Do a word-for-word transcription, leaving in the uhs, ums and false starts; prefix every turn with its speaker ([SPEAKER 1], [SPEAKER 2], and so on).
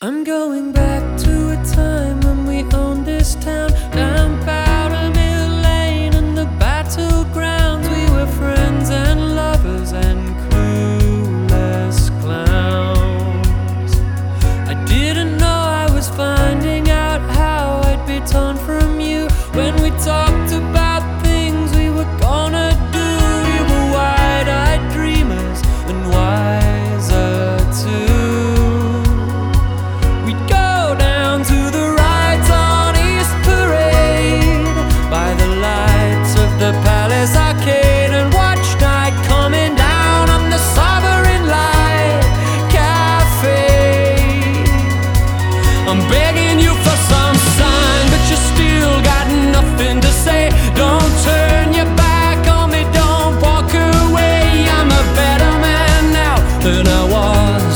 [SPEAKER 1] I'm going back to a time when we owned this town, down Powder Mill Lane and the battlegrounds. We were friends and lovers and clueless clowns. I didn't know I was finding out how I'd be torn from you when we talked about things we were gonna do. We were wide-eyed dreamers and wiser too. We'd go down to the rides on East Parade by the lights of the Palace Arcade and watch night coming down on the Sovereign Light Cafe. I'm begging you for some sign, but you still got nothing to say. Don't turn your back on me, don't walk away. I'm a better man now than I was